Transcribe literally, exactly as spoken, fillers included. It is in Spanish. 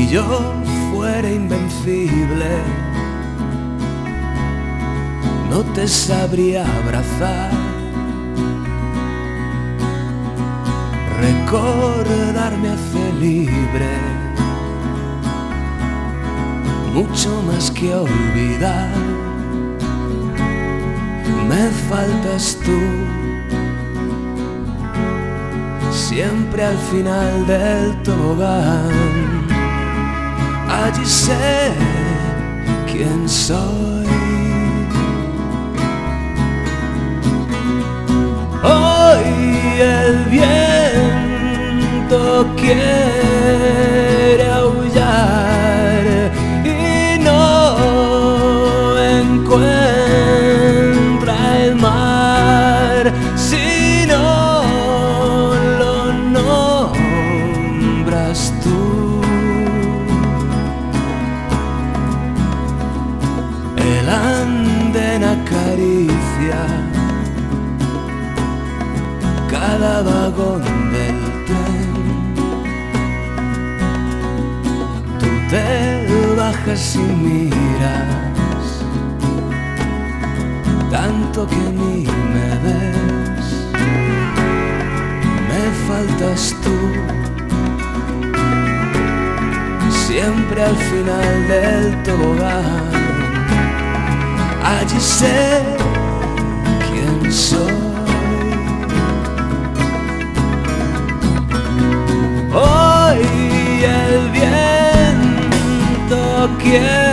Si yo fuera invencible, no te sabría abrazar, recordarme hace libre, mucho más que olvidar. Me faltas tú, siempre al final del tobogán. Allí sé quién soy. Hoy el viento quiere aullar y no encuentra el mar si no lo nombras tú. El andén acaricia cada vagón del tren. Tú te bajas y miras, tanto que ni me ves. Me faltas tú, siempre al final del tobogán. Allí sé quién soy. Hoy el viento quiere